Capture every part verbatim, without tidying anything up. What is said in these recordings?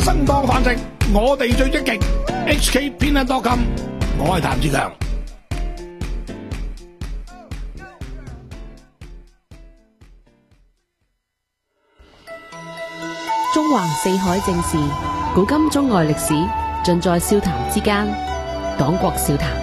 生當飯食，我哋最積極。H K 偏得多金，我係譚志強。 中橫四海正事，古今中外歷史，盡在笑談之間。講國笑談。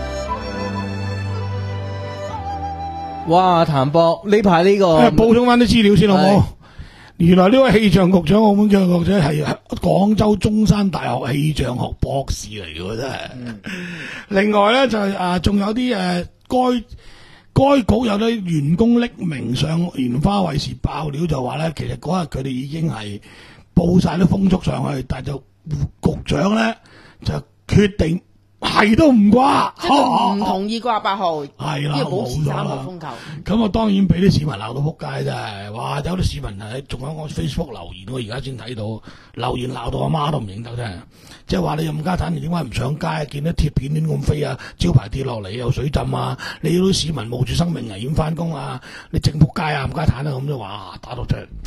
哇，譚博呢排呢個誒補充翻啲資料先好冇？原來呢位氣象局長，澳門氣象局長係廣州中山大學氣象學博士嚟嘅，真係。嗯、另外咧就係啊，仲有啲誒，該該局有啲員工匿名上蓮花衛視爆料，就話咧，其實嗰日佢哋已經係報晒啲風速上去，但係就局長咧就決定。係都唔掛， 即係唔同意掛八號， 係啦， 要保持三號風球。 咁我當然俾啲市民鬧到撲街真係，哇！有啲市民係仲喺我 Facebook 留言，我而家先睇到留言鬧到阿媽都唔認得真係，即係話你冚家鏟，你點解唔上街？見到鐵片亂咁飛啊，招牌跌落嚟有水浸啊，你啲市民冒住生命危險翻工啊，你正撲街啊冚家鏟啊咁就哇打到出嚟。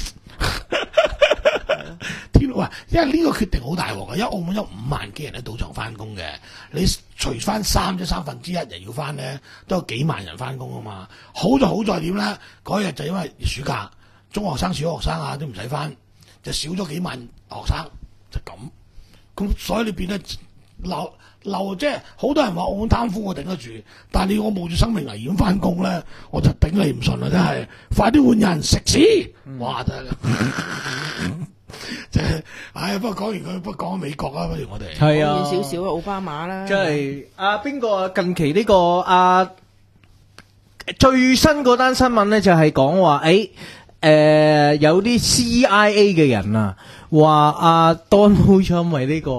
天啊！因為呢個決定好大鑊嘅，因為澳門有五萬幾人喺賭場翻工嘅，你除翻三即三分之一人要翻咧，都有幾萬人翻工啊嘛。好就好在點咧？嗰日就因為暑假，中學生、小學生啊都唔使翻，就少咗幾萬學生，就咁。咁所以你變得漏漏，即係好多人話澳門貪污我頂得住，但係你我冒住生命危險翻工咧，我就頂你唔順啦！真係，快啲換人食屎！哇！真係。即係，唉，不過講完佢，不過講美國啊，不如我哋係啊， 少少奧巴馬啦， 即係啊，邊個啊？近期呢、這個啊最新嗰單新聞咧，就係講話，誒、欸，誒、呃，有啲 C I A 嘅人啊，話阿 Donald Trump 係呢個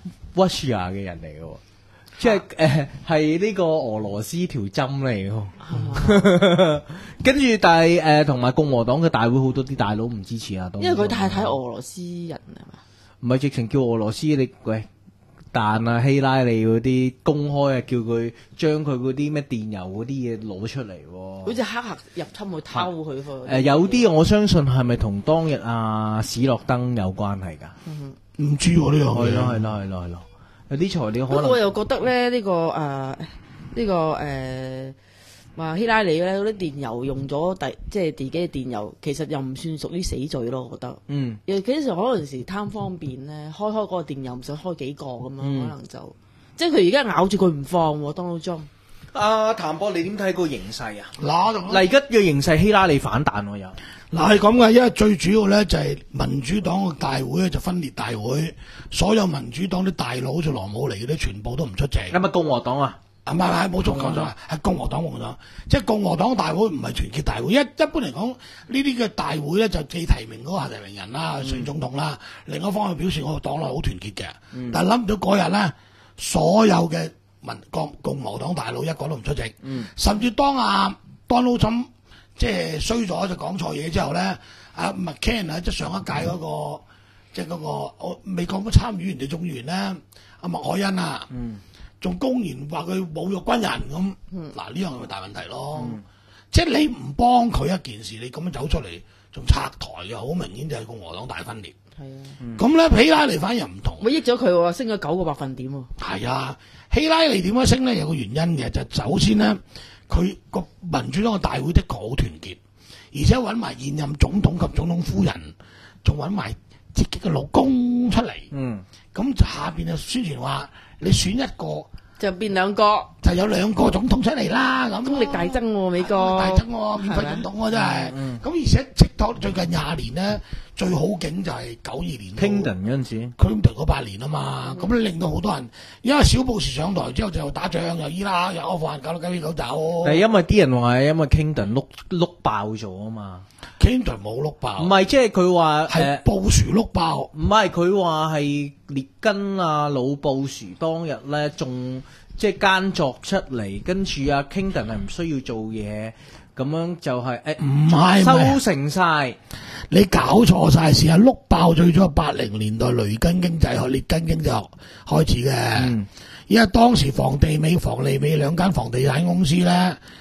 Russia 嘅人嚟嘅。即係誒，係呢、呃、個俄羅斯條針嚟嘅，跟住但係誒，同、呃、埋共和黨嘅大會好多啲大佬唔支持啊， 因為佢太太俄羅斯人係嘛？ 唔係直情叫俄羅斯你喂，但啊希拉里嗰啲公開啊，叫佢將佢嗰啲咩電郵嗰啲嘢攞出嚟， 好似黑客入侵去偷佢貨。誒、 呃，有啲我相信係咪同當日啊史諾登有關係噶？唔、 嗯、知喎呢樣嘢。 係咯係咯係咯係咯。有啲材料可能， 不過我又覺得咧呢、這個誒呢、呃這個誒話、呃、希拉里咧嗰啲電郵用咗第即係自己嘅電郵，其實又唔算屬於死罪咯，我覺得。嗯。尤其是可能時貪方便咧，開開嗰個電郵唔想開幾個咁樣、嗯，可能就即係佢而家咬住佢唔放喎，Donald Trump。 阿譚博，你點睇個形勢啊？ 嗱， 嚟而家嘅形勢，希拉里反彈喎又。 嗱係咁嘅，因為最主要咧就係民主黨嘅大會咧就分裂大會，所有民主黨啲大佬就羅姆尼嗰啲全部都唔出席。 係咪共和黨啊？ 唔係係冇錯講咗，係共和黨共和黨，即係共和黨大會唔係團結大會。一一般嚟講，呢啲嘅大會咧就既提名嗰個提名人啦，選、嗯、總統啦，另一方面表示我個黨內好團結嘅、嗯。但係諗唔到嗰日咧，所有嘅民共共和黨大佬一個都唔出席，嗯、甚至當阿 Donald Trump即係衰咗就講錯嘢之後咧，阿 McCain 啊，即係上一屆嗰、那個、嗯、即係嗰、那個我美國嘅參議員定眾議員咧，阿麥凱恩啊，仲、嗯、公然話佢侮辱軍人咁，嗱、嗯、呢樣係咪大問題咯？嗯、即係你唔幫佢一件事，你咁樣走出嚟仲拆台嘅，好明顯就係共和黨大分裂。係啊，咁、嗯、咧希拉里反而唔同， 我益咗佢喎，升咗九個百分點喎。 係啊，希拉里點樣升咧？有個原因嘅，就係、首先咧。佢個民主黨嘅大會的確好團結，而且揾埋現任總統及總統夫人，仲揾埋自己嘅老公出嚟。嗯，咁下邊就宣傳話，你選一個就變兩個， 就有兩個總統出嚟啦。咁功力大增喎、啊，美國大增喎、啊，免費總統喎、啊，真係。咁、嗯、而且直到最近廿年咧。最好景就係九二年 Clinton 嗰陣時 Clinton 嗰八年啊嘛，咁、嗯、令到好多人，因為小布什上台之後就打仗，又伊拉克，又阿富汗，搞到九九走。 係因為啲人話係因為 Clinton 碌碌爆咗啊嘛 ，Clinton 冇碌爆， 唔係即係佢話係布什碌爆， 唔係佢話係列根啊老布什當日咧仲即係奸作出嚟，跟住啊 Clinton 係唔需要做嘢。咁樣就係誒，唔係收成晒， 你搞錯晒事啊！碌爆最早係八零年代雷根經濟學、列根經濟學開始嘅、嗯，因為當時房地美、房利美兩間房地產公司咧，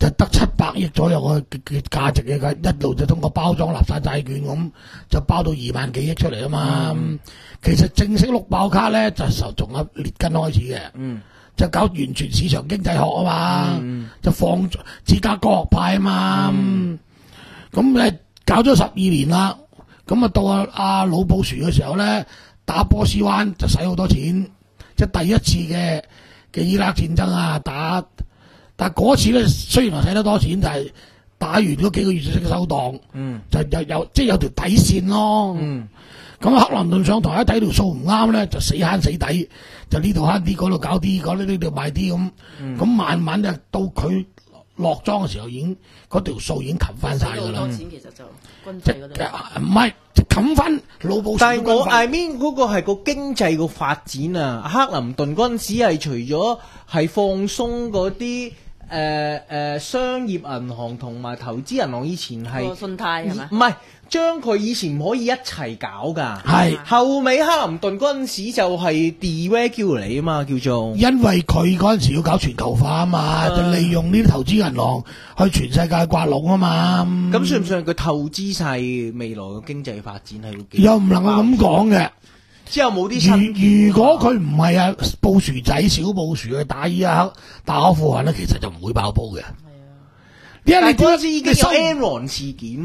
就得七百億左右嘅嘅價值嘅，一路就通過包裝垃圾債券咁就包到二萬幾億出嚟啊嘛。嗯、其實正式碌爆卡咧就從阿列根開始嘅，嗯、就搞完全市場經濟學啊嘛，嗯、就放芝加哥學派啊嘛。咁誒、嗯、搞咗十二年啦，咁啊到阿阿老布殊嘅時候咧，打波斯灣就使好多錢，即係第一次嘅嘅伊拉克戰爭啊打。但係嗰次咧，雖然話使得多錢，就係、是、打完嗰幾個月就識收檔，嗯、就有有即係有條底線咯。咁、嗯、克林頓上台一睇條數唔啱咧，就死慳死抵，就呢度慳啲，嗰度搞啲，嗰啲呢度賣啲咁。咁、嗯、慢慢就到佢落莊嘅時候，已經嗰條數已經冚翻晒㗎啦。 多錢其實就軍費嗰度唔係冚翻老布殊。 但係我 I mean 嗰個係個經濟個發展啊，克林頓嗰陣時係除咗係放鬆嗰啲。誒誒、呃呃，商業銀行同埋投資銀行以前係信貸係咪？ 唔係，將佢以前唔可以一齊搞噶。 係是後尾克林頓嗰陣時就係 deregulate 啊嘛，叫做。 因為佢嗰陣時要搞全球化啊嘛，嗯、就利用呢啲投資銀行去全世界刮龍啊嘛。 咁、嗯、算唔算佢投資晒未來嘅經濟發展係？ 又唔能夠咁講嘅。 之後冇啲新。 如果佢唔係啊布殊仔小布殊去打伊拉克打阿富汗咧，其實就唔會爆煲嘅。係啊，因為你嗰陣時已經有 Enron 事件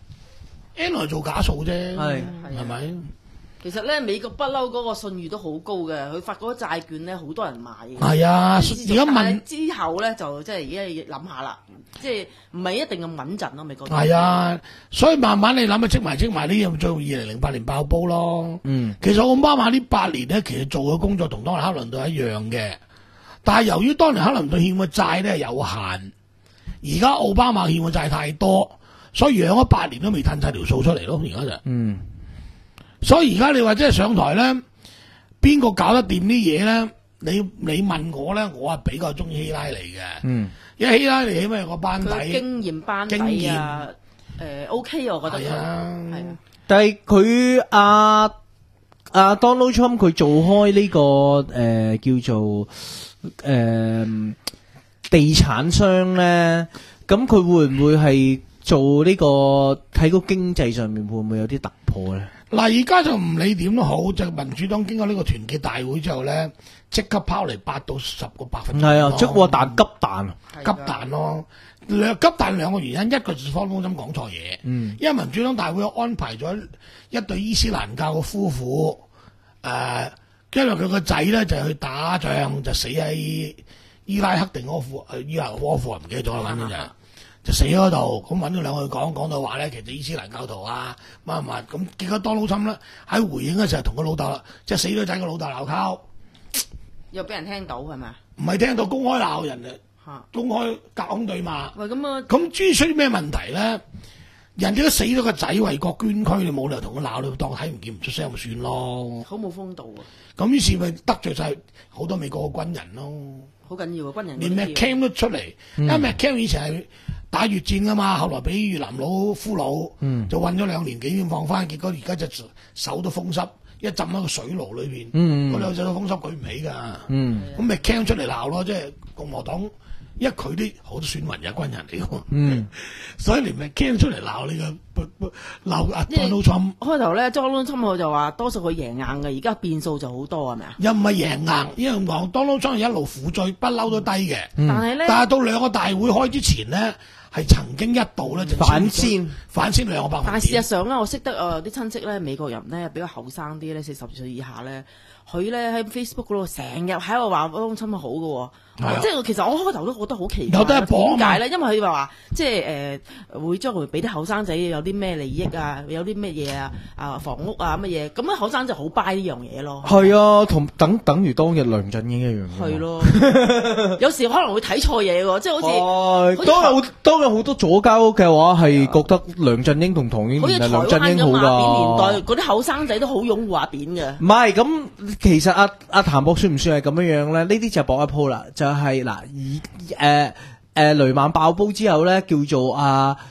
，Enron 做假數啫，係係咪？ 其實咧，美國不嬲嗰個信譽都好高嘅，佢發嗰啲債券咧，好多人買嘅。 係啊，而家問之後咧，就即係而家諗下啦，即係唔係一定咁穩陣咯，美國。 係啊，所以慢慢你諗下，積埋積埋呢樣，最後二零零八年爆煲咯。嗯，其實奧巴馬呢八年咧，其實做嘅工作同當年克林頓一樣嘅，但係由於當年克林頓欠嘅債咧有限，而家奧巴馬欠嘅債太多，所以養咗八年都未褪晒條數出嚟咯。而家就嗯。所以而家你話即係上台咧，邊個搞得掂啲嘢咧？你你問我咧，我係比較中意希拉里嘅。嗯，因為希拉里起碼有個班底， 經驗班底啊，誒 OK 我覺得。係啊，係啊。 但係佢阿阿 Donald Trump 佢做開呢、這個誒、呃、叫做誒、呃、地產商咧，咁佢會唔會係做呢、這個喺個經濟上面會唔會有啲突破咧？ 嗱，而家就唔理點都好，就民主黨經過呢個團結大會之後咧，即刻拋嚟八到十個百分點。係啊，即係彈急彈， 急彈咯。兩急彈兩個原因，一個就方方針講錯嘢。嗯，因為民主黨大會安排咗一對伊斯蘭教嘅夫婦，誒、呃，因為佢個仔咧就去打仗，就死喺伊拉克定阿富誒伊拉克阿富汗唔記得咗啦，反正就。就死喺度，咁揾咗兩個講講到話咧，其實伊斯蘭教徒啊，乜乜咁，結果當老侵咧喺回應嘅時候同個老豆啦，即係死咗仔個老豆鬧交， 又俾人聽到係咪？ 唔係聽到，公開鬧人啊，公開隔空對罵。 喂，咁啊， 咁至於出啲咩問題咧？人哋都死咗個仔為國捐軀，你冇理由同佢鬧，你當睇唔見唔出聲咪算咯。 好冇風度啊！ 咁於是咪得罪晒好多美國嘅軍人咯。 好緊要啊！軍人連 McCain 都出嚟，嗯、因為 McCain 以前係打越戰噶嘛，後來俾越南佬俘虜，嗯、就韞咗兩年幾先放翻，結果而家隻手都風濕，一浸喺個水爐裏邊，嗰兩隻都風濕舉唔起噶。咁、嗯、McCain 出嚟鬧咯，即係共和黨，因為佢啲好多選民有軍人嚟嘅，嗯、所以連 McCain 出嚟鬧你個鬧阿 Donald Trump。 開頭咧 Donald Trump 就話多數佢贏硬嘅，而家變數就好多係咪啊？ 又唔係贏硬，因為咁講 Donald Trump 一路苦追，不嬲都低嘅。嗯、但係咧，但係到兩個大會開之前咧，係曾經一度咧就反先反先兩個百分點。 但係事實上咧，我識得誒啲親戚咧，美國人咧比較後生啲咧，四十歲以下咧，佢咧喺 Facebook 嗰度成日喺度話 Donald Trump 好嘅。啊、即係其實我開頭都覺得好奇怪，有得點解咧？因為佢話即係誒、呃、會將會俾啲後生仔有啲咩利益啊，有啲咩嘢啊啊房屋啊乜嘢，咁咧後生就好 buy 呢樣嘢咯。 係啊，同等等於當日梁振英一樣。 係咯，有時可能會睇錯嘢喎，即係好似、 哎、當有當有好多左膠嘅話，係覺得梁振英同唐英年係梁振英好㗎。 年代嗰啲後生仔都好擁護阿扁嘅。 唔係咁，其實阿阿譚博算唔算係咁樣樣咧？呢啲就搏一鋪啦。就係嗱，以誒誒雷曼爆煲之後咧，叫做阿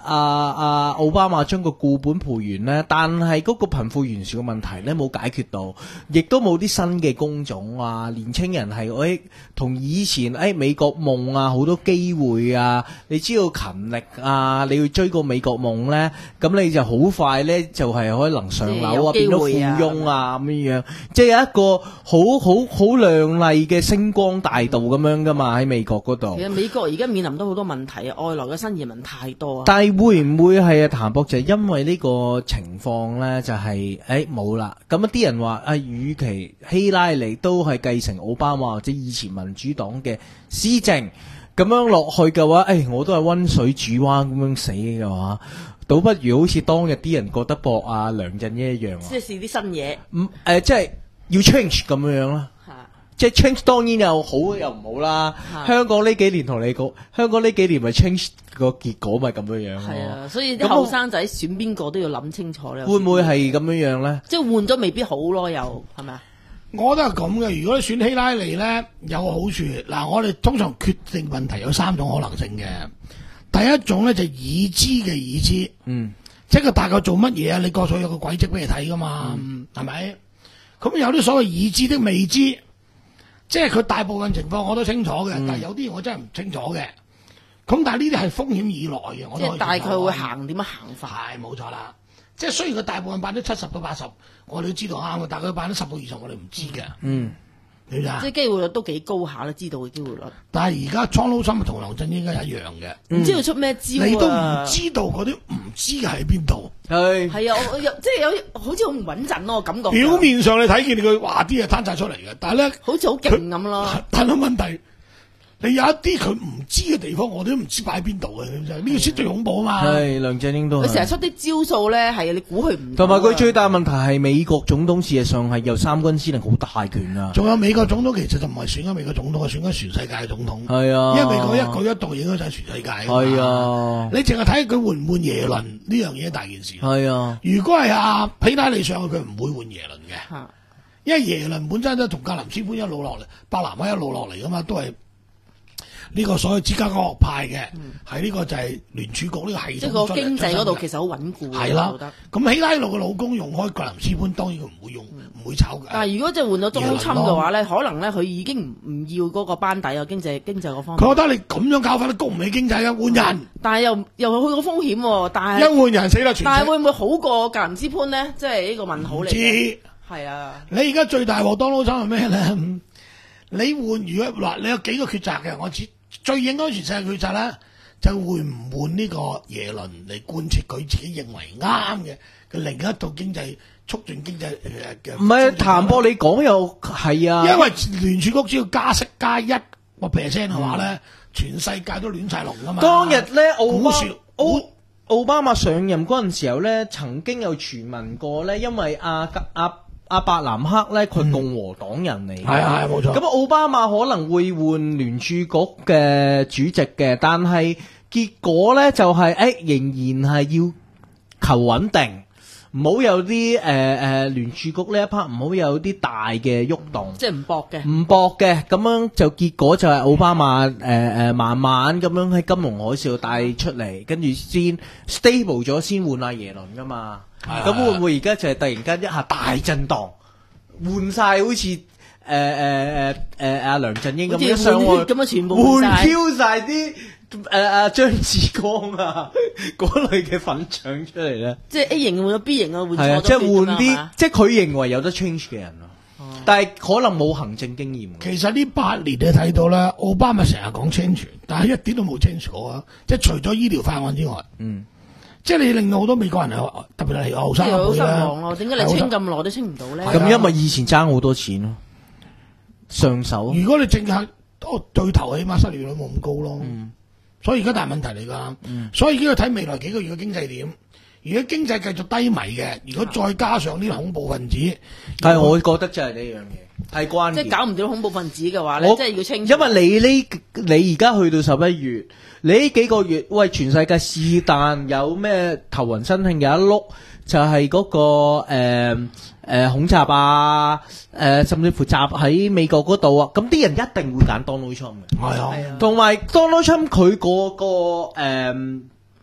阿阿奧巴馬將個固本培元咧，但係嗰個貧富懸殊嘅問題咧冇解決到，亦都冇啲新嘅工種啊，年青人係誒同以前誒、哎、美國夢啊好多機會啊，你知道勤力啊，你要追個美國夢咧，咁你就好快咧就係、是、可能上樓啊，變到富翁啊咁樣樣，即係有一個好好好亮麗嘅星光大道咁樣噶嘛喺美國嗰度。 其實美國而家面臨到好多問題啊，外來嘅新移民太多啊。 但係會唔會係啊？譚博就係因為呢個情況咧，就係誒冇啦。咁啊啲人話啊，與其希拉里都係繼承奧巴馬或者以前民主黨嘅施政，咁樣落去嘅話，誒、哎、我都係溫水煮蛙咁樣死嘅話，倒不如好似當日啲人覺得博啊梁振英一樣啊， 即係試啲新嘢。 唔誒，即係要 change 咁樣樣啦。即係 change 當然又好又唔好啦。香港呢幾年同你講，香港呢幾年咪 change 個結果咪咁樣樣咯。 係啊，所以啲後生仔選邊個都要諗清楚咧。 會唔會係咁樣樣咧？ 即係換咗未必好咯，又係咪啊？ 我覺得係咁嘅。如果你選希拉里咧，有個好處。嗱，我哋通常決定問題有三種可能性嘅。第一種咧就係已知嘅已知，嗯，即係佢大概做乜嘢啊？你過去有個軌跡俾你睇噶嘛，係咪、嗯？咁有啲所謂已知的未知。即係佢大部分情況我都清楚嘅，嗯、但係有啲我真係唔清楚嘅。咁但係呢啲係風險以內嘅，我都即係大概會行點樣行法？ 係冇錯啦。即係雖然佢大部分百分之七十到八十，我哋都知道啱嘅，但係佢百分之十到二十我哋唔知嘅。嗯，你知啊？ 即係機會率都幾高下啦，知道嘅機會率。 但係而家蒼老心同梁振英應該一樣嘅，唔、 嗯、知道出咩招、啊、 你都唔知道嗰啲唔知嘅喺邊度。 係係啊，我有即係有好似好唔穩陣咯，我感覺。 表面上你睇見佢話啲嘢攤晒出嚟嘅，但係咧好似好勁咁咯。 但係問題，你有一啲佢唔知嘅地方，我哋都唔知擺喺邊度嘅，呢個先最恐怖啊嘛。 係梁振英都佢成日出啲招數咧，係你估佢唔到。 同埋佢最大問題係美國總統事實上係有三軍司令好大權啊。 仲有美國總統其實就唔係選緊美國總統，係選緊全世界嘅總統。 係啊， 因為美國一舉一動影響晒全世界。 係啊， 你淨係睇佢換唔換耶倫呢樣嘢大件事。係啊， 如果係阿希拉里上去，佢唔會換耶倫嘅。啊、因為耶倫本身都同格林斯潘一路落嚟，伯南克一路落嚟噶嘛，都係。呢個所謂芝加哥學派嘅，係呢、嗯、個就係聯儲局呢個系統。 即係個經濟嗰度其實好穩固。 係啦，咁希拉里嘅老公用開格林斯潘，當然佢唔會用，唔、嗯、會炒嘅。但係如果即係換咗中侵嘅話咧，可能咧佢已經唔唔要嗰個班底啊，經濟經濟嗰方面。 佢覺得你咁樣搞法都谷唔起經濟嘅，換人。嗯、但係又又去個風險喎，但係一換人死啦！但係會唔會好過格林斯潘咧？即係呢個問號嚟。知係啊！你而家最大鑊當勞侵係咩咧？你換如果嗱，你有幾個抉擇嘅，我知。最影響全世界決策咧，就會唔換呢個耶倫嚟貫徹佢自己認為啱嘅嘅另一套經濟促進經濟嘅。唔係譚博，你講又係啊，因為聯儲局只要加息加一個 percent 嘅話咧，嗯、全世界都亂晒龍噶嘛。當日咧，奧巴奧奧巴馬上任嗰陣時候咧，曾經有傳聞過咧，因為阿阿。啊阿伯南克咧，佢共和黨人嚟，係係冇錯。咁奧巴馬可能會換聯儲局嘅主席嘅，但係結果咧就係、是、誒、欸，仍然係要求穩定，唔好有啲誒誒聯儲局呢一 part 唔好有啲大嘅喐動，即係唔搏嘅，唔搏嘅，咁樣就結果就係奧巴馬誒誒、呃、慢慢咁樣喺金融海嘯帶出嚟，跟住先 stable 咗，先換阿耶倫噶嘛。咁會唔會而家就係突然間一下大震盪，換晒好似誒誒誒誒阿梁振英咁樣上去，咁樣全部換 Q 晒啲誒阿張志剛啊嗰類嘅粉腸出嚟咧？即係 A 型換咗 B 型啊，換錯咗即係換啲，即係佢認為有得 change 嘅人咯。嗯、但係可能冇行政經驗。其實呢八年你睇到啦，奧巴馬成日講 change，但係一啲都冇 change 過啊！即係除咗醫療法案之外，嗯。即係你令到好多美國人係特別係後生一輩咧，好失望咯。點解你清咁耐都清唔到咧？咁因為以前爭好多錢咯，上手。如果你淨係哦對頭，起碼失業率冇咁高咯。嗯、所以而家大問題嚟㗎。嗯、所以而家要睇未來幾個月嘅經濟點。如果經濟繼續低迷嘅，如果再加上啲恐怖分子，但係我覺得就係呢樣嘢係關鍵。即係搞唔掂恐怖分子嘅話咧，即係要清。因為你呢，你而家去到十一月。你呢幾個月，喂，全世界是但有咩頭暈身慶有一碌，就係、是、嗰、那個誒誒、呃呃、恐襲啊，誒、呃、甚至乎襲喺美國嗰度啊，咁啲人一定會揀 Donald Trump 嘅，係啊，同埋 Donald Trump 佢嗰個誒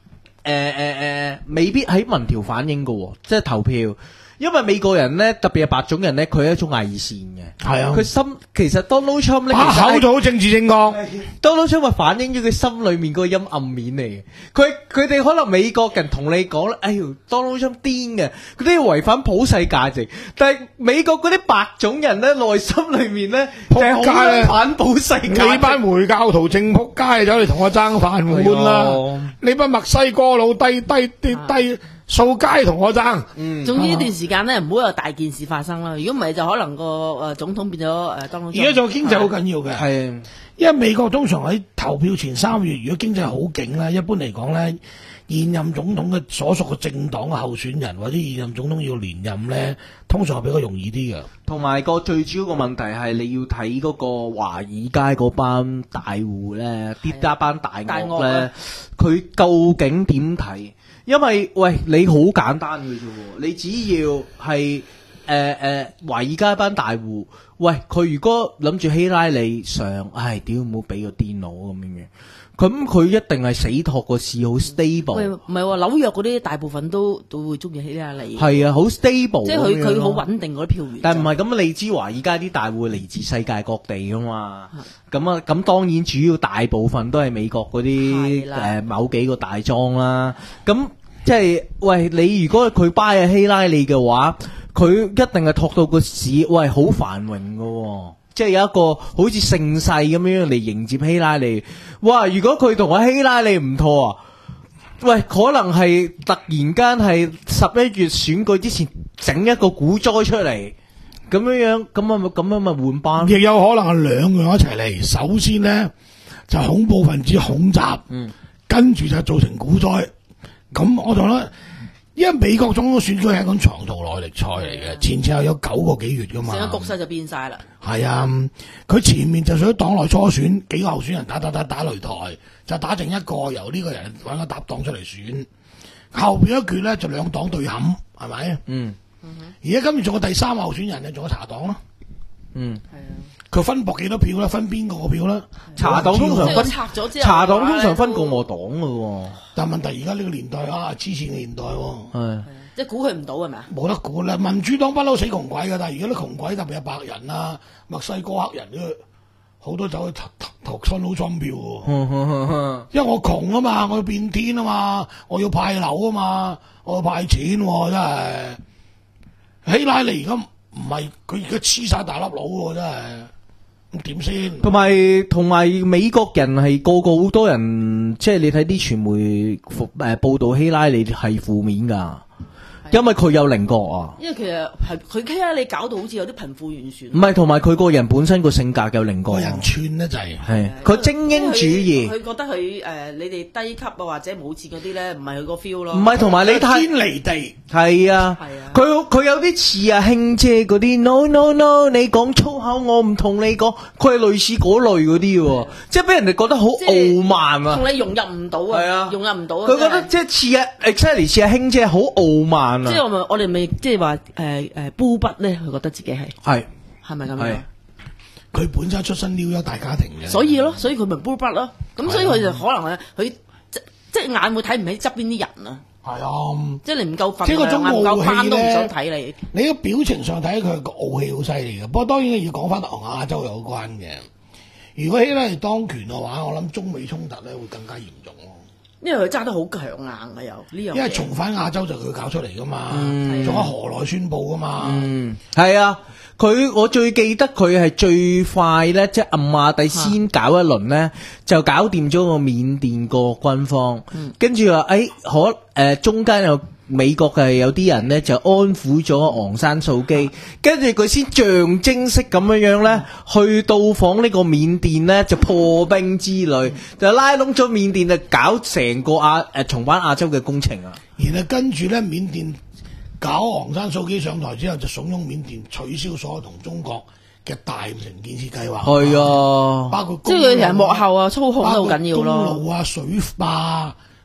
誒誒，未必喺民調反映嘅，即係投票。因為美國人咧，特別係白種人咧，佢係一種偽善嘅。 係啊， 佢心其實 Donald Trump 咧， 把口就好政治正確。 Donald Trump 係反映咗佢心裏面嗰個陰暗面嚟嘅。佢佢哋可能美國人同你講咧，哎喲 Donald Trump 癲嘅，佢都要違反普世價值。但係美國嗰啲白種人咧，內心裏面咧就係好反普世價值。 你班回教徒正仆街，走嚟同我爭飯碗啦！你班墨西哥佬低低低低。掃街同我爭， 嗯，總之呢段時間咧唔好有大件事發生啦。如果唔係就可能個誒總統變咗誒當。而家做經濟好緊要嘅， 係， 因為美國通常喺投票前三月，如果經濟好勁咧，一般嚟講咧，現任總統嘅所屬嘅政黨嘅候選人或者現任總統要連任咧，通常係比較容易啲嘅。 同埋個最主要個問題係你要睇嗰個華爾街嗰班大戶咧，跌一班大鱷咧，佢究竟點睇？因為喂，你好簡單嘅啫，你只要係誒誒華爾街班大戶，喂佢如果諗住希拉里上，唉屌唔好俾個電腦咁樣嘅，咁佢一定係死托個市好 stable。 喂，唔係喎，紐約嗰啲大部分都都會中意希拉里。 係啊，好 stable。即係佢佢好穩定嗰啲票源。 但係唔係咁，你知華爾街啲大戶嚟自世界各地噶嘛？咁啊，咁當然主要大部分都係美國嗰啲誒某幾個大莊啦。咁即係喂，你如果佢 buy 希拉里嘅話，佢一定係托到個市喂好繁榮噶。即係有一個好似盛世咁樣嚟迎接希拉里。哇！如果佢同阿希拉里唔妥啊，喂，可能係突然間係十一月選舉之前整一個股災出嚟，咁樣樣，咁啊咪咁樣咪換班。 亦有可能係兩樣一齊嚟。首先呢，就恐怖分子恐襲，嗯，跟住就造成股災。咁我覺得。因為美國總統選舉係一種長途耐力賽嚟嘅，前前後有九個幾月噶嘛， 成個局勢就變晒啦。係啊，佢前面就屬於黨內初選，幾個候選人打打打打擂台，就打剩一個由呢個人揾個搭檔出嚟選。後邊一決咧就兩黨對冚，係咪？嗯。而家今次仲有第三個候選人咧，仲有茶黨咯。嗯。係啊。佢分薄幾多票啦？分邊個票啦？ 茶黨通常分拆咗之後， 茶黨通常分共和黨噶喎。 但問題而家呢個年代啊，黐線嘅年代喎。 係。 即係估佢唔到係咪啊？ 冇得估啦！民主黨不嬲死窮鬼㗎，但係而家啲窮鬼特別係白人啊、墨西哥黑人嘅，好多走去投新佬裝票喎。因為我窮啊嘛，我要變天啊嘛，我要派樓啊嘛，我要派錢喎，真係。希拉里而家唔係佢而家黐晒大粒佬喎，真係。點先？ 同埋同埋美國人係個個好多人，即係你睇啲傳媒誒報道希拉里係負面噶，因為佢有稜角啊。因為其實係佢希拉里搞到好似有啲貧富懸殊。唔係，同埋佢個人本身個性格有稜角。個人串咧就係係佢精英主義。佢覺得佢誒你哋低級啊或者冇錢嗰啲咧，唔係佢個 feel 咯。唔係，同埋你睇天離地。係啊，佢佢有啲似啊兄姐嗰啲 no no no， 你講粗口我唔同你講，佢係類似嗰類嗰啲喎，即係俾人哋覺得好傲慢啊，同你融入唔到啊，係啊，融入唔到啊。佢覺得即係似啊 exactly 似啊兄姐好傲慢啊。即係我咪我哋咪即係話誒誒煲筆咧，佢覺得自己係係係咪咁樣？佢本身出身 New York 大家庭嘅，所以咯，所以佢咪煲筆咯。咁所以佢就可能係佢即即係眼會睇唔起側邊啲人啊。係啊，即係你唔夠份量，唔夠班都唔想睇你。你個表情上睇佢個傲氣好犀利嘅，不過當然要講翻同亞洲有關嘅。如果希拉里當權嘅話，我諗中美衝突咧會更加嚴重咯。因為佢揸得好強硬啊，又呢樣。因為重返亞洲就佢搞出嚟噶嘛，仲、嗯、有河內宣佈噶嘛。嗯，係啊。佢我最記得佢係最快咧，即係暗馬底先搞一輪咧，就搞掂咗個緬甸個軍方，跟住話誒可誒、呃、中間有美國嘅有啲人咧就安撫咗昂山素姬，跟住佢先象徵式咁樣樣咧去到訪呢個緬甸咧就破冰之旅，就拉攏咗緬甸就搞成個亞誒重返亞洲嘅工程啊，然後跟住咧緬甸。搞昂山素姬上台之後，就慫恿緬甸取消所有同中國嘅大城建設計劃。係啊，包括即係佢其實幕後啊操控都好緊要咯。公路啊、水壩、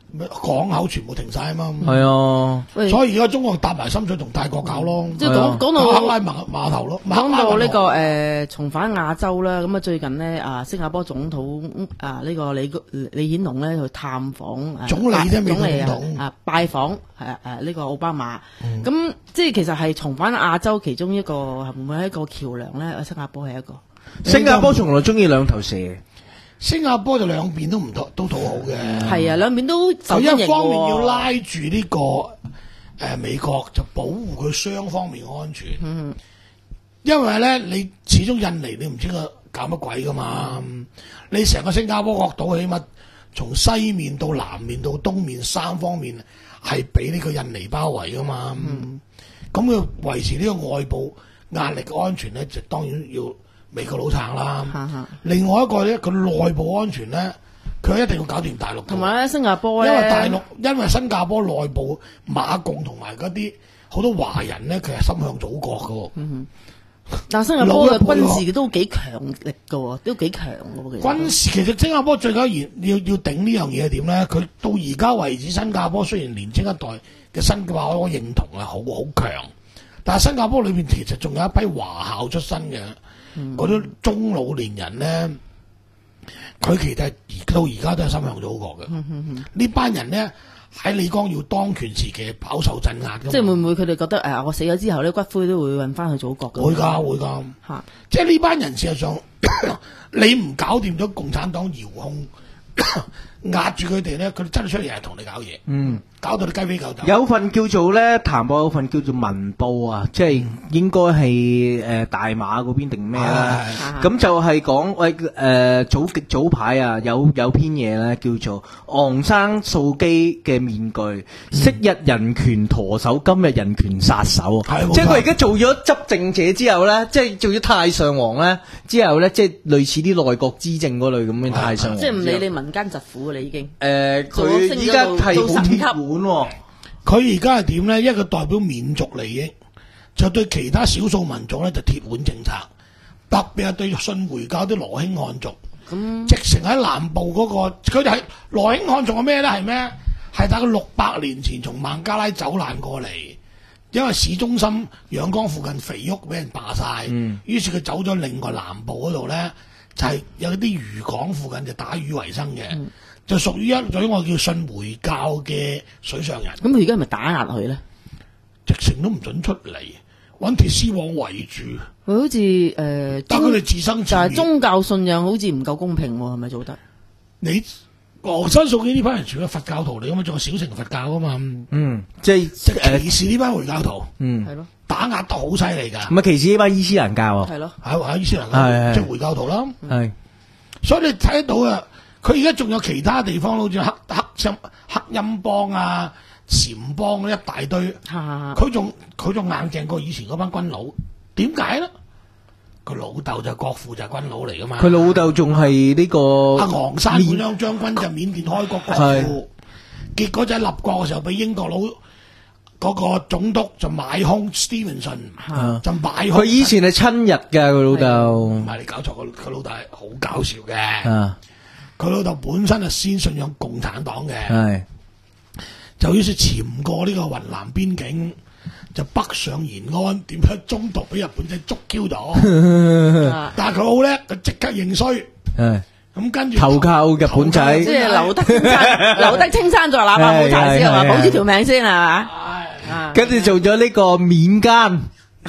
港口全部停晒啊嘛。 係啊， 所以而家中國搭埋深水同泰國搞咯， 即係講講到克拉碼碼頭咯， 講到呢個誒重返亞洲啦，咁啊最近呢，啊新加坡總統啊呢個李李顯龍咧去探訪總理啫， 總理總統啊拜訪誒誒呢個奧巴馬，咁即係其實係重返亞洲其中一個係會唔會係一個橋梁咧？新加坡係一個， 新加坡從來中意兩頭蛇。 新加坡就兩邊都唔都都討好嘅， 係啊，兩邊都就一方面要拉住呢、這個誒、呃、美國，就保護佢雙方面安全。嗯，因為咧你始終印尼你唔知佢搞乜鬼噶嘛，嗯、你成個新加坡國島起碼從西面到南面到東面三方面係俾呢個印尼包圍噶嘛，咁佢、嗯、維持呢個外部壓力嘅安全咧，就當然要美國佬撐啦。哈哈，另外一個咧，佢內部安全咧，佢一定要搞掂大陸。同埋咧，新加坡咧， 因為大陸，因為新加坡內部馬共同埋嗰啲好多華人咧，佢係心向祖國㗎。嗯， 但新加坡嘅軍事都幾強力㗎，都幾強㗎。其實軍事其實新加坡最緊要要要頂呢樣嘢係點咧？佢到而家為止，新加坡雖然年青一代嘅新加坡我認同係好好強，但係新加坡裏邊其實仲有一批華校出身嘅。嗰啲、嗯、中老年人咧，佢其實到而家都係心向祖國嘅。呢、嗯嗯、班人咧喺李光耀當權時期飽受鎮壓嘅。 即係會唔會佢哋覺得誒、呃，我死咗之後咧，骨灰都會運翻去祖國嘅？ 會㗎，會㗎。嚇、啊！即係呢班人事實上，你唔搞掂咗共產黨遙控壓住佢哋咧，佢哋真係出嚟係同你搞嘢。嗯。搞到你雞飛狗走。有份叫做咧，譚報有份叫做文報啊，即係應該係誒大馬嗰邊定咩啦？咁就係講喂誒早早排啊，有有篇嘢咧叫做昂山素基嘅面具，昔日人權舵手，今日人權殺手。即係佢而家做咗執政者之後咧，即係做咗太上皇咧之後咧，即係類似啲內閣資政嗰類咁嘅太上皇。 即係唔理你民間疾苦啦，已經。 誒，佢依家係好貼。 佢而家係點咧？一個代表民族利益，就對其他少數民族咧就鐵腕政策，特別係對信回教啲羅興漢族，嗯、直情喺南部嗰、那個，佢哋係羅興漢族係咩咧？係咩？係大概六百年前從孟加拉走難過嚟，因為市中心仰光附近肥沃俾人霸晒，嗯、於是佢走咗另外南部嗰度咧，就係、是、有啲漁港附近就打魚為生嘅。嗯，就屬於一種我叫信回教嘅水上人。 咁佢而家係咪打壓佢咧？ 直情都唔准出嚟，揾鐵絲網圍住。 佢好似誒， 但佢哋自生自滅。 但係宗教信仰好似唔夠公平喎，係咪做得？ 你昂山素基呢班人全係佛教徒嚟㗎嘛，仲有小乘佛教啊嘛。 嗯，即係歧視呢班回教徒。嗯，係咯，打壓得好犀利㗎。 唔係歧視呢班伊斯蘭教啊？ 係咯， 係係伊斯蘭教，即係回教徒啦。 係， 所以你睇得到啊！佢而家仲有其他地方，好似黑黑陰黑陰幫啊、禪幫一大堆，佢仲佢仲硬淨過以前嗰班軍佬。點解咧？佢老豆就國父就係軍佬嚟噶嘛。佢老豆仲係呢個阿昂山本央將軍，就緬甸開國國父。結果就喺立國嘅時候，俾英國佬嗰個總督就買空 Stevenson， 就買空。佢以前係親日㗎，佢老豆。 唔係你搞錯，佢佢老豆係好搞笑嘅。佢老豆本身係先信仰共產黨嘅，是就於是潛過呢個雲南邊境，就北上延安，點解中途俾日本仔捉 Q 咗？但係佢好叻，佢即刻認衰，咁跟住投靠日本仔， 即係留得青山，留得青山在，喇叭冇柴先係嘛，保住條命先係嘛， 跟住做咗呢個緬奸，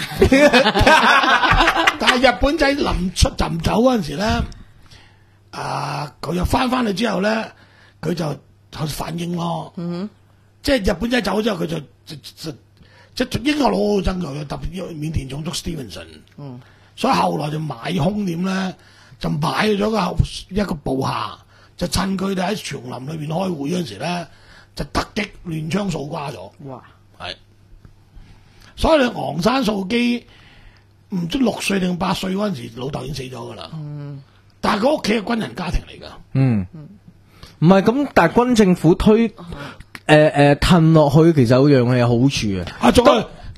但係日本仔臨出臨走嗰陣時咧。啊！佢又翻翻去之後咧，佢就開始反英咯。嗯哼，即係日本仔走咗之後，佢就就即係英國佬好憎佢，特別緬甸總督 Stevenson。嗯，所以後來就買空點咧，就買咗個一個部下，就趁佢哋喺叢林裏邊開會嗰陣時咧，就突擊亂槍掃瓜咗。哇！係，所以你昂山素基唔知六歲定八歲嗰陣時，老豆已經死咗噶啦。嗯。但係佢屋企係軍人家庭嚟噶，嗯， 唔係咁，但係軍政府推誒誒褪落去，其實有樣係有好處嘅。 啊，仲有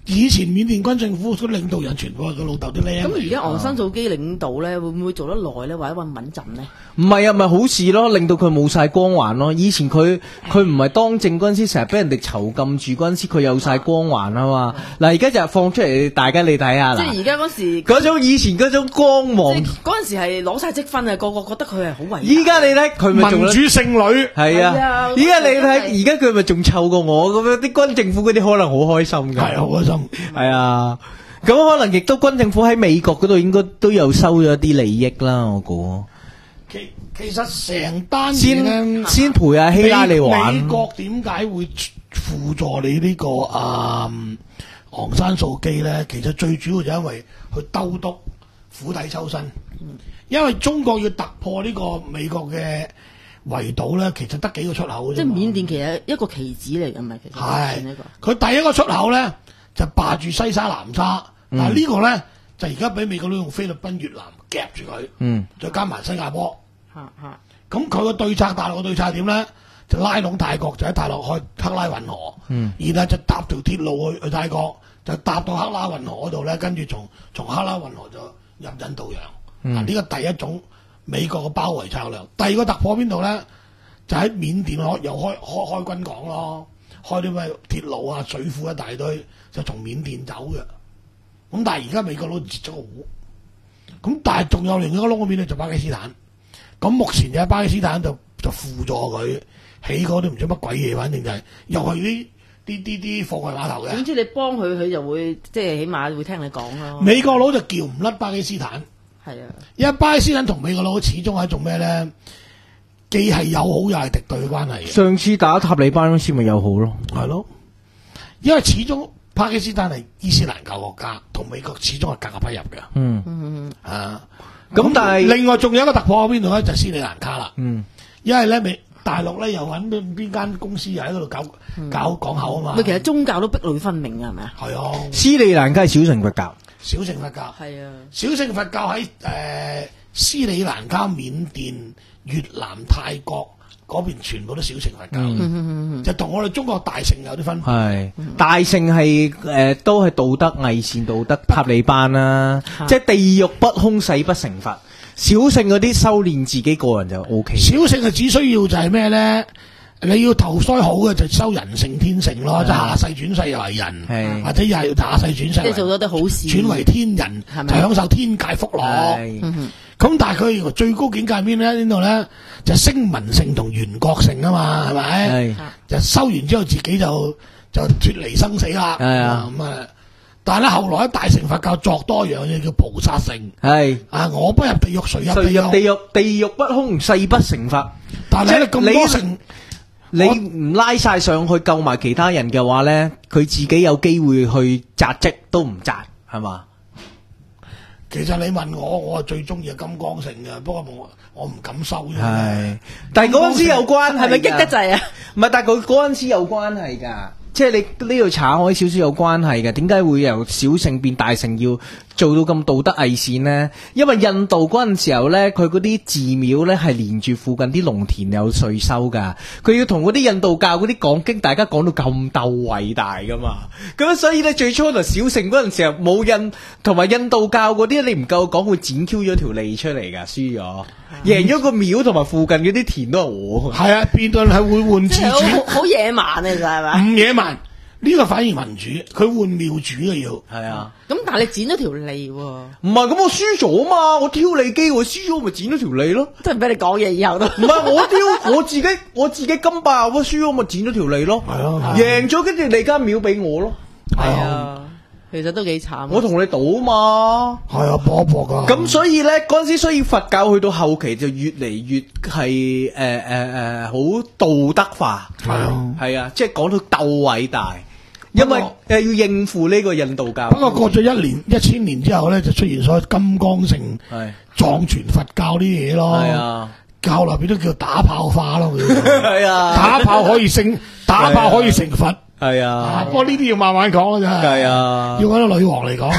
以前緬甸軍政府嗰領導人全部係佢老豆啲僆。 咁而家昂山素基領導咧，會唔會做得耐咧，或者穩唔穩陣咧？ 唔係啊，咪好事咯，令到佢冇晒光環咯。以前佢佢唔係當政嗰陣時，成日俾人哋囚禁住嗰陣時，佢有晒光環啊嘛。嗱，而家就放出嚟，大家你睇下啦。 即係而家嗰時嗰種以前嗰種光芒， 即係嗰陣時係攞晒積分啊，個個覺得佢係好偉大。 依家你睇佢咪仲民主聖女。 係啊，依家你睇，而家佢咪仲臭過我咁樣，啲軍政府嗰啲可能好開心㗎。 係好開心。 係啊，咁可能亦都軍政府喺美國嗰度應該都有收咗啲利益啦，我估。 其其實成單嘢先咧， 先陪阿希拉里玩。 美國點解會輔助你呢、這個啊、嗯、昂山素基咧？其實最主要就因為去兜督釜底抽薪，因為中國要突破呢個美國嘅圍堵咧，其實得幾個出口嘅啫。 即係緬甸其實一個棋子嚟㗎嘛，其實係佢第一個出口咧就霸住西沙南沙， 嗯、 但係呢個咧就而家俾美國佬用菲律賓、越南夾住佢，嗯，再加埋新加坡。咁佢個對策，大陸個對策係點咧？就拉攏泰國，就喺大陸開克拉運河，嗯，然後就搭條鐵路去去泰國，就搭到克拉運河嗰度咧，跟住從從克拉運河就入印度洋。嗱、嗯，呢個第一種美國嘅包圍策略。第二個突破邊度咧？就喺緬甸開又開開開軍港咯，開啲咩鐵路啊、水庫一大堆，就從緬甸走嘅。咁但係而家美國佬截咗個湖，咁但係仲有另一個窿嗰邊咧，就巴基斯坦。咁目前就喺巴基斯坦就就輔助佢起嗰啲唔知乜鬼嘢，反正就係又係啲啲啲啲貨櫃碼頭嘅。 總之你幫佢，佢就會即係起碼會聽你講咯。 美國佬就叫唔甩巴基斯坦，係啊，因為巴基斯坦同美國佬始終係做咩咧？既係友好又係敵對嘅關係嘅。上次打塔利班嗰時咪友好咯，係咯，因為始終巴基斯坦係伊斯蘭教國家，同美國始終係格格不入嘅。嗯嗯啊。咁但係另外仲有一個突破喺邊度咧？就係、斯里蘭卡啦。嗯，因為咧美大陸咧又揾邊邊間公司又喺嗰度搞、嗯、搞港口啊嘛。咪其實宗教都壁壘分明啊，係咪啊？係啊。斯里蘭卡係小乘佛教。小乘佛教。係啊。小乘佛教喺誒、呃、斯里蘭卡、緬甸、越南、泰國嗰邊全部都小乘佛教。嗯嗯嗯、就同我哋中國大乘有啲分別。係、嗯、大乘係誒、呃、都係道德偽善道德塔利班啦、啊，即係地獄不空誓不成佛。小乘嗰啲修煉自己個人就 O K。小乘係只需要就係咩咧？你要投胎好嘅就修人性天性咯，即係下世轉世又係人，或者又係下世轉世即係做咗啲好事，轉為天人，就享受天界福樂。咁但係佢最高境界邊咧？呢度咧就聲聞性同緣覺性啊嘛，係咪？就修完之後自己就就脫離生死啦。係啊，咁啊。但係咧，後來喺大乘佛教作多樣嘢叫菩薩性，係啊，我不入地獄，誰入地獄？地獄地獄不空，誓不成佛。但係你咁多乘，你唔拉晒上去救埋其他人嘅話咧，佢自己有機會去扎職都唔扎，係嘛？其實你問我，我係最中意係金剛乘嘅，不過我我唔敢收啫。係，但係嗰陣時有關係，係咪激得滯啊？唔係，但係佢嗰陣時有關係㗎。即係你呢度查開少少有關係嘅，點解會由小乘變大乘要做到咁道德偽善呢？因為印度嗰陣時候咧，佢嗰啲寺廟咧係連住附近啲農田有稅收噶，佢要同嗰啲印度教嗰啲講經，大家講到咁鬥偉大噶嘛。咁所以咧，最初就小乘嗰陣時候冇印同埋印度教嗰啲，你唔夠講會剪 Q 咗條脷出嚟噶，輸咗。贏咗個廟同埋附近嗰啲田都係我，係啊，變到係會換自主，好野蠻啊，就係咪？唔野蠻，呢個反而民主，佢換廟主嘅要，係啊。咁但係你剪咗條脷喎，唔係咁我輸咗嘛，我挑脷機我輸咗咪剪咗條脷咯，即係唔俾你講嘢以後都，唔係我挑我自己我自己金爆，我輸咗咪剪咗條脷咯，係啊，贏咗跟住你間廟俾我咯，係啊。其實都幾慘，我同你賭嘛，係啊，搏一搏噶。咁所以咧，嗰陣時，所以佛教去到後期就越嚟越係誒誒誒好道德化，係啊，係啊，即係講到鬥偉大，因為誒要應付呢個印度教。不過過咗一年一千年之後咧，就出現咗金剛乘藏傳佛教啲嘢咯，係啊，教內邊都叫打炮化咯，係啊，打炮可以成，打炮可以成佛。係啊，不過呢啲要慢慢講啊，真係。係啊，要搵個女王嚟講。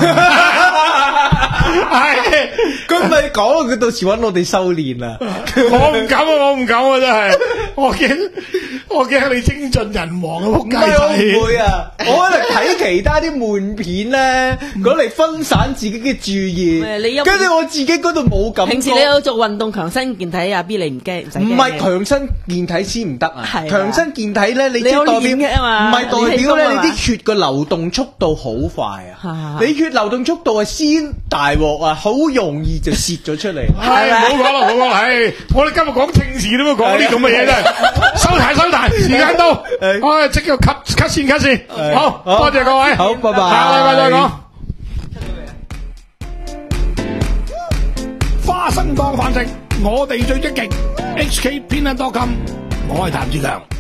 係，佢咪講佢到時搵我哋修煉啊！我唔敢啊，我唔敢啊，真係。我驚我驚你精盡人亡啊！仆街唔係我仔， 唔會啊！我可能睇其他啲悶片咧，攞嚟分散自己嘅注意唔係你有， 跟住我自己嗰度冇感覺。 平時你有做運動強身健體啊 B 你唔驚唔使驚唔係強身健體先唔得啊！ 係啊強身健體咧，你即你有係代練嘅啊嘛表唔係代表咧， 你氣功啊嘛你啲血嘅流動速度好快啊！ 啊你血流動速度係先大鑊啊，好容易就泄咗出嚟。 唉，唔好講啦，唔好講啦，唉，我哋今日講政治都冇講啲咁嘅嘢真係，收台收台，時間到，唉，即刻 cut cut 線 cut 線，好多謝各位， 好，拜拜， 下個禮拜再講。花生當飯食，我哋最積極，H K 偏 dot com，我係譚志強。